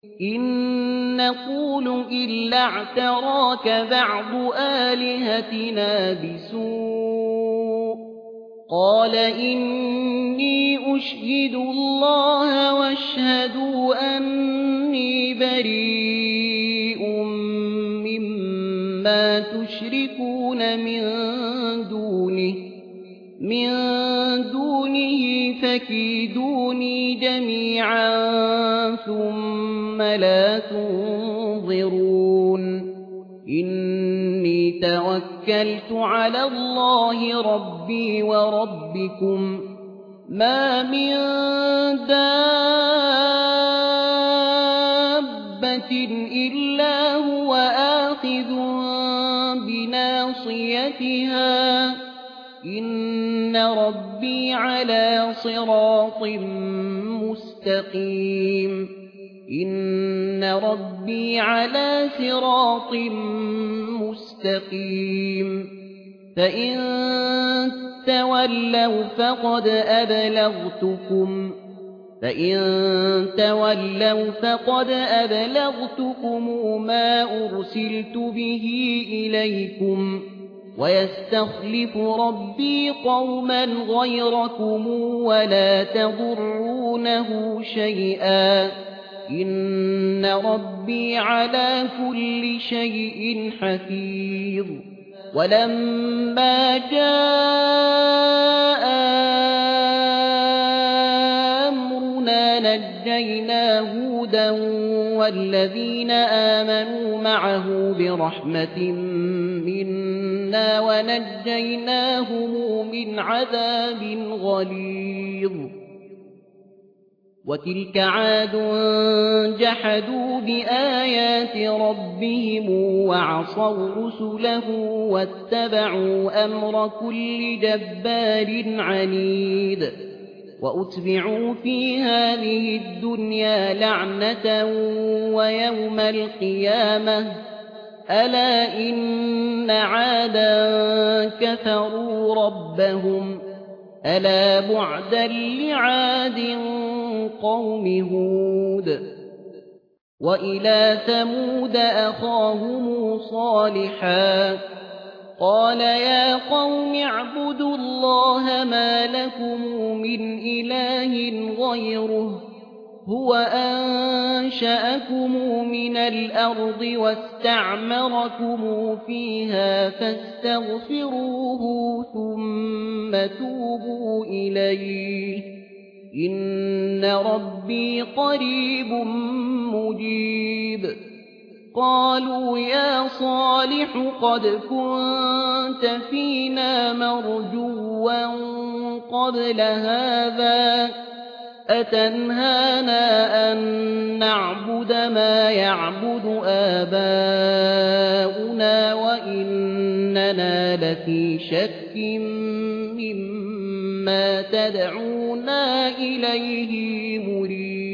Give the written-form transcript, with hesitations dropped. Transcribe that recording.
إن نقول إلا اعتراك بعض آلهتنا بسوء قال إني أشهد الله واشهدوا أني بريء مما تشركون من دونه فكيدوني جميعا ثم لا تنظرون إني توكلت على الله ربي وربكم ما من دابة إلا هو آخذ بناصيتها إن ربي على صراط مستقيم إن ربي على صراط مستقيم فإن تولوا فقد أبلغتكم ما أرسلت به إليكم ويستخلف ربي قوما غيركم ولا تضرونه شيئا إن ربي على كل شيء حفيظ ولما جاء أمرنا نجينا هودا والذين آمنوا معه برحمة منا ونجيناهم من عذاب غليظ وتلك عاد جحدوا بآيات ربهم وعصوا رسله واتبعوا أمر كل جبار عنيد وأتبعوا في هذه الدنيا لعنة ويوم القيامة ألا إن عادا كفروا ربهم ألا بعدا لعاد قوم هود وإلى ثمود أخاهم صالحا قال يا قوم اعبدوا الله ما لكم من إله غيره هو أنشأكم من الأرض واستعمركم فيها فاستغفروه ثم توبوا إليه إن ربي قريب مجيب قالوا يا صالح قد كنت فينا مرجوا قبل هذا أتنهانا أن نعبد ما يعبد آباؤنا وإننا لفي شك مما تدعونا إليه مريب